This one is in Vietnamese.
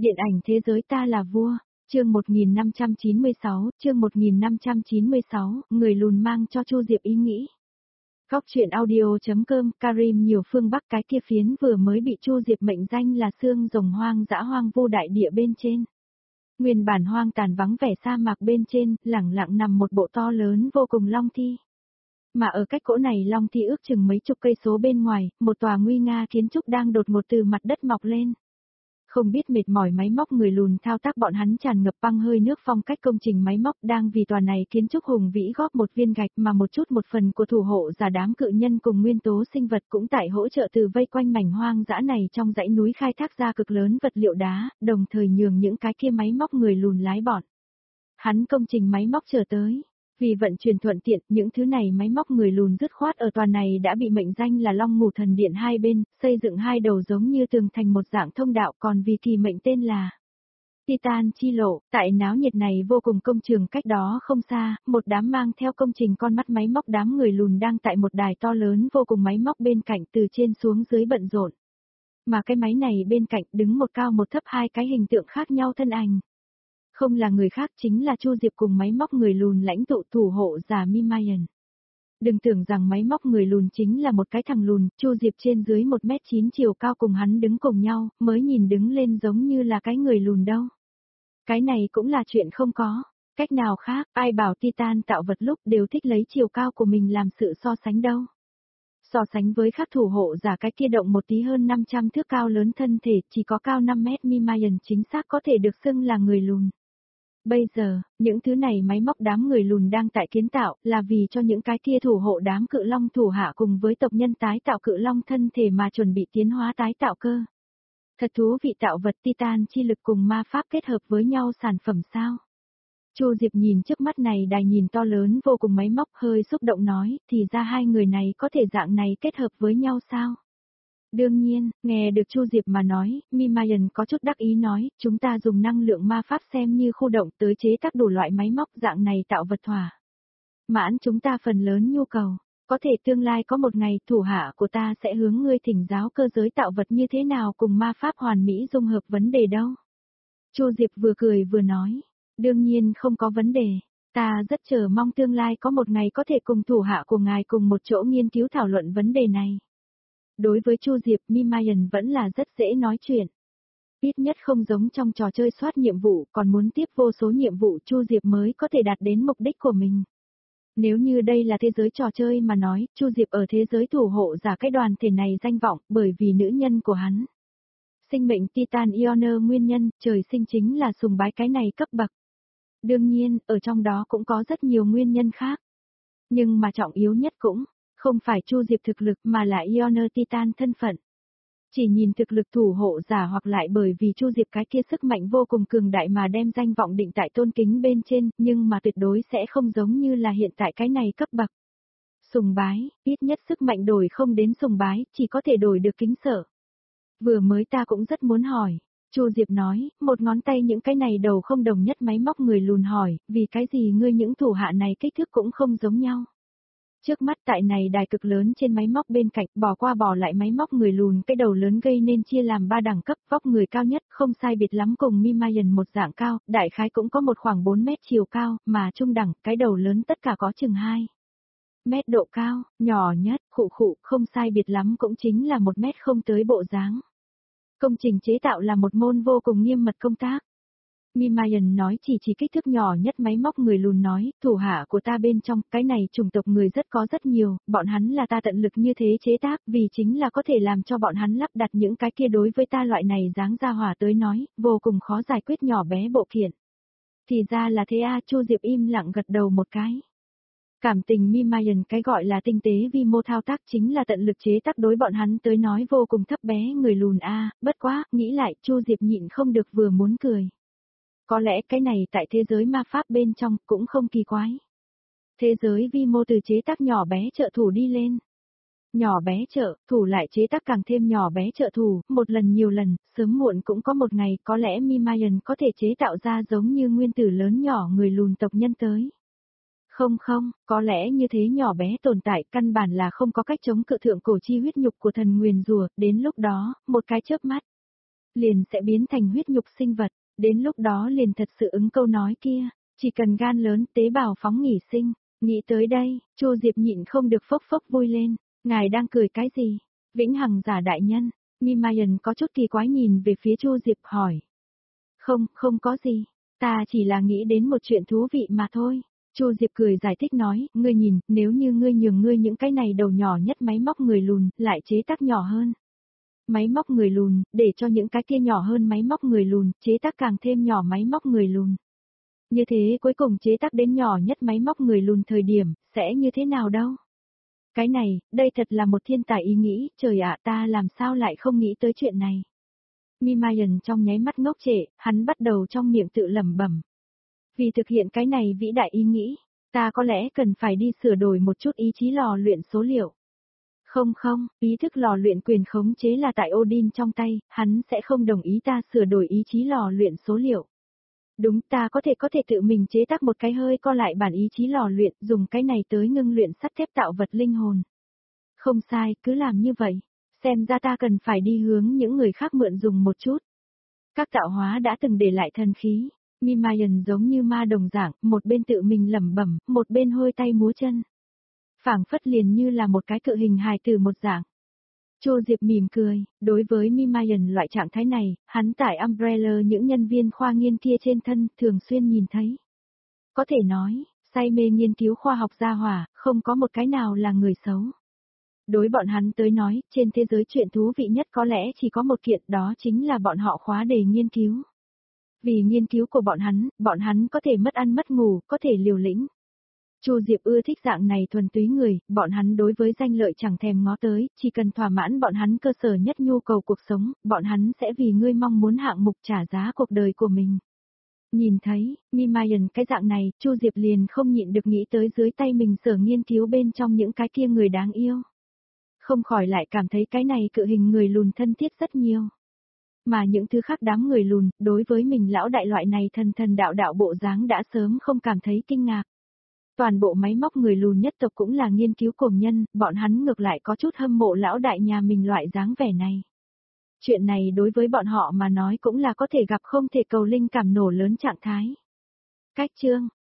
Điện ảnh thế giới ta là vua, chương 1596, người lùn mang cho Chu Diệp ý nghĩ. Góc truyện audio.com, Karim nhiều phương Bắc cái kia phiến vừa mới bị Chu Diệp mệnh danh là xương rồng hoang dã hoang vu đại địa bên trên. Nguyên bản hoang tàn vắng vẻ sa mạc bên trên, lẳng lặng nằm một bộ to lớn vô cùng long thi. Mà ở cách cỗ này long thi ước chừng mấy chục cây số bên ngoài, một tòa nguy nga kiến trúc đang đột ngột từ mặt đất mọc lên. Không biết mệt mỏi máy móc người lùn thao tác bọn hắn tràn ngập băng hơi nước phong cách công trình máy móc đang vì tòa này kiến trúc hùng vĩ góp một viên gạch mà một chút một phần của thủ hộ giả đám cự nhân cùng nguyên tố sinh vật cũng tại hỗ trợ từ vây quanh mảnh hoang dã này trong dãy núi khai thác ra cực lớn vật liệu đá, đồng thời nhường những cái kia máy móc người lùn lái bọn. Hắn công trình máy móc chờ tới. Vì vận chuyển thuận tiện, những thứ này máy móc người lùn dứt khoát ở tòa này đã bị mệnh danh là Long Ngủ Thần Điện hai bên, xây dựng hai đầu giống như tường thành một dạng thông đạo, còn vì kỳ mệnh tên là Titan Chi Lộ. Tại náo nhiệt này vô cùng công trường cách đó không xa, một đám mang theo công trình con mắt máy móc đám người lùn đang tại một đài to lớn vô cùng máy móc bên cạnh từ trên xuống dưới bận rộn. Mà cái máy này bên cạnh đứng một cao một thấp hai cái hình tượng khác nhau thân ảnh. Không là người khác chính là Chu Diệp cùng máy móc người lùn lãnh tụ thủ hộ giả Mimayan. Đừng tưởng rằng máy móc người lùn chính là một cái thằng lùn, Chu Diệp trên dưới 1m9 chiều cao cùng hắn đứng cùng nhau, mới nhìn đứng lên giống như là cái người lùn đâu. Cái này cũng là chuyện không có, cách nào khác, ai bảo Titan tạo vật lúc đều thích lấy chiều cao của mình làm sự so sánh đâu. So sánh với các thủ hộ giả cái kia động một tí hơn 500 thước cao lớn thân thể chỉ có cao 5 mét Mimayan chính xác có thể được xưng là người lùn. Bây giờ, những thứ này máy móc đám người lùn đang tại kiến tạo là vì cho những cái kia thủ hộ đám cự long thủ hạ cùng với tộc nhân tái tạo cự long thân thể mà chuẩn bị tiến hóa tái tạo cơ. Thật thú vị tạo vật Titan chi lực cùng ma pháp kết hợp với nhau sản phẩm sao? Chu Diệp nhìn trước mắt này đài nhìn to lớn vô cùng máy móc hơi xúc động nói, thì ra hai người này có thể dạng này kết hợp với nhau sao? Đương nhiên, nghe được Chu Diệp mà nói, Mimayan có chút đắc ý nói, chúng ta dùng năng lượng ma pháp xem như khu động tới chế tác đủ loại máy móc dạng này tạo vật thỏa. Mãn chúng ta phần lớn nhu cầu, có thể tương lai có một ngày thủ hạ của ta sẽ hướng ngươi thỉnh giáo cơ giới tạo vật như thế nào cùng ma pháp hoàn mỹ dung hợp vấn đề đâu. Chu Diệp vừa cười vừa nói, đương nhiên không có vấn đề, ta rất chờ mong tương lai có một ngày có thể cùng thủ hạ của ngài cùng một chỗ nghiên cứu thảo luận vấn đề này. Đối với Chu Diệp, Mimayan vẫn là rất dễ nói chuyện. Ít nhất không giống trong trò chơi soát nhiệm vụ, còn muốn tiếp vô số nhiệm vụ Chu Diệp mới có thể đạt đến mục đích của mình. Nếu như đây là thế giới trò chơi mà nói, Chu Diệp ở thế giới thủ hộ giả cái đoàn thể này danh vọng bởi vì nữ nhân của hắn. Sinh mệnh Titan Ioner nguyên nhân, trời sinh chính là sùng bái cái này cấp bậc. Đương nhiên, ở trong đó cũng có rất nhiều nguyên nhân khác. Nhưng mà trọng yếu nhất cũng không phải Chu Diệp thực lực mà là Ioner Titan thân phận. Chỉ nhìn thực lực thủ hộ giả hoặc lại bởi vì Chu Diệp cái kia sức mạnh vô cùng cường đại mà đem danh vọng định tại tôn kính bên trên, nhưng mà tuyệt đối sẽ không giống như là hiện tại cái này cấp bậc. Sùng bái, ít nhất sức mạnh đổi không đến sùng bái, chỉ có thể đổi được kính sợ. Vừa mới ta cũng rất muốn hỏi. Chu Diệp nói, một ngón tay những cái này đầu không đồng nhất máy móc người lùn hỏi, vì cái gì ngươi những thủ hạ này kích thước cũng không giống nhau. Trước mắt tại này đài cực lớn trên máy móc bên cạnh, bỏ qua bỏ lại máy móc người lùn cái đầu lớn gây nên chia làm 3 đẳng cấp, vóc người cao nhất không sai biệt lắm cùng Mimayan một dạng cao, đại khái cũng có một khoảng 4 mét chiều cao, mà trung đẳng, cái đầu lớn tất cả có chừng 2 mét độ cao, nhỏ nhất, khụ không sai biệt lắm cũng chính là 1 mét không tới bộ dáng. Công trình chế tạo là một môn vô cùng nghiêm mật công tác. Mimayan nói chỉ kích thước nhỏ nhất máy móc người lùn nói, thủ hạ của ta bên trong, cái này chủng tộc người có rất nhiều, bọn hắn là ta tận lực như thế chế tác, vì chính là có thể làm cho bọn hắn lắp đặt những cái kia đối với ta loại này dáng ra hỏa tới nói, vô cùng khó giải quyết nhỏ bé bộ kiện. Thì ra là thế a, Chu Diệp im lặng gật đầu một cái. Cảm tình Mimayan cái gọi là tinh tế vi mô thao tác chính là tận lực chế tác đối bọn hắn tới nói vô cùng thấp bé người lùn a, bất quá, nghĩ lại, Chu Diệp nhịn không được vừa muốn cười. Có lẽ cái này tại thế giới ma pháp bên trong cũng không kỳ quái. Thế giới vi mô từ chế tác nhỏ bé trợ thủ đi lên. Nhỏ bé trợ thủ lại chế tác càng thêm nhỏ bé trợ thủ, một lần nhiều lần, sớm muộn cũng có một ngày có lẽ Mimayan có thể chế tạo ra giống như nguyên tử lớn nhỏ người lùn tộc nhân tới. Không, có lẽ như thế nhỏ bé tồn tại căn bản là không có cách chống cự thượng cổ chi huyết nhục của thần nguyền rùa, đến lúc đó, một cái chớp mắt. liền sẽ biến thành huyết nhục sinh vật, đến lúc đó liền thật sự ứng câu nói kia, chỉ cần gan lớn tế bào phóng nghỉ sinh. Nghĩ tới đây, Chu Diệp nhịn không được phốc phốc vui lên, ngài đang cười cái gì? Vĩnh Hằng giả đại nhân, Mimayan có chút kỳ quái nhìn về phía Chu Diệp hỏi. Không, không có gì, ta chỉ là nghĩ đến một chuyện thú vị mà thôi. Chu Diệp cười giải thích nói, ngươi nhìn, nếu như ngươi nhường ngươi những cái này đầu nhỏ nhất máy móc người lùn, lại chế tác nhỏ hơn. Máy móc người lùn, để cho những cái kia nhỏ hơn máy móc người lùn, chế tác càng thêm nhỏ máy móc người lùn. Như thế cuối cùng chế tác đến nhỏ nhất máy móc người lùn thời điểm, sẽ như thế nào đâu? Cái này, đây thật là một thiên tài ý nghĩ, trời ạ ta làm sao lại không nghĩ tới chuyện này. Mimayan trong nháy mắt ngốc trệ, hắn bắt đầu trong miệng tự lẩm bẩm. Vì thực hiện cái này vĩ đại ý nghĩ, ta có lẽ cần phải đi sửa đổi một chút ý chí lò luyện số liệu. Không không, ý thức lò luyện quyền khống chế là tại Odin trong tay, hắn sẽ không đồng ý ta sửa đổi ý chí lò luyện số liệu. Đúng ta có thể tự mình chế tác một cái hơi co lại bản ý chí lò luyện, dùng cái này tới ngưng luyện sắt thép tạo vật linh hồn. Không sai, cứ làm như vậy. Xem ra ta cần phải đi hướng những người khác mượn dùng một chút. Các tạo hóa đã từng để lại thần khí. Mimayan giống như ma đồng dạng, một bên tự mình lẩm bẩm, một bên hôi tay múa chân. Phảng phất liền như là một cái cự hình hài tử một dạng. Chu Diệp mỉm cười, đối với Mimayan loại trạng thái này, hắn tải Umbrella những nhân viên khoa nghiên kia trên thân, thường xuyên nhìn thấy. Có thể nói, say mê nghiên cứu khoa học gia hỏa, không có một cái nào là người xấu. Đối bọn hắn tới nói, trên thế giới chuyện thú vị nhất có lẽ chỉ có một kiện, đó chính là bọn họ khóa đề nghiên cứu. Vì nghiên cứu của bọn hắn có thể mất ăn mất ngủ, có thể liều lĩnh. Chu Diệp ưa thích dạng này thuần túy người, bọn hắn đối với danh lợi chẳng thèm ngó tới, chỉ cần thỏa mãn bọn hắn cơ sở nhất nhu cầu cuộc sống, bọn hắn sẽ vì ngươi mong muốn hạng mục trả giá cuộc đời của mình. Nhìn thấy, Mimayan cái dạng này, Chu Diệp liền không nhịn được nghĩ tới dưới tay mình sở nghiên cứu bên trong những cái kia người đáng yêu. Không khỏi lại cảm thấy cái này cự hình người lùn thân thiết rất nhiều. Mà những thứ khác đám người lùn, đối với mình lão đại loại này thần đạo bộ dáng đã sớm không cảm thấy kinh ngạc. Toàn bộ máy móc người lùn nhất tộc cũng là nghiên cứu cuồng nhân, bọn hắn ngược lại có chút hâm mộ lão đại nhà mình loại dáng vẻ này. Chuyện này đối với bọn họ mà nói cũng là có thể gặp không thể cầu linh cảm nổ lớn trạng thái. Cách chương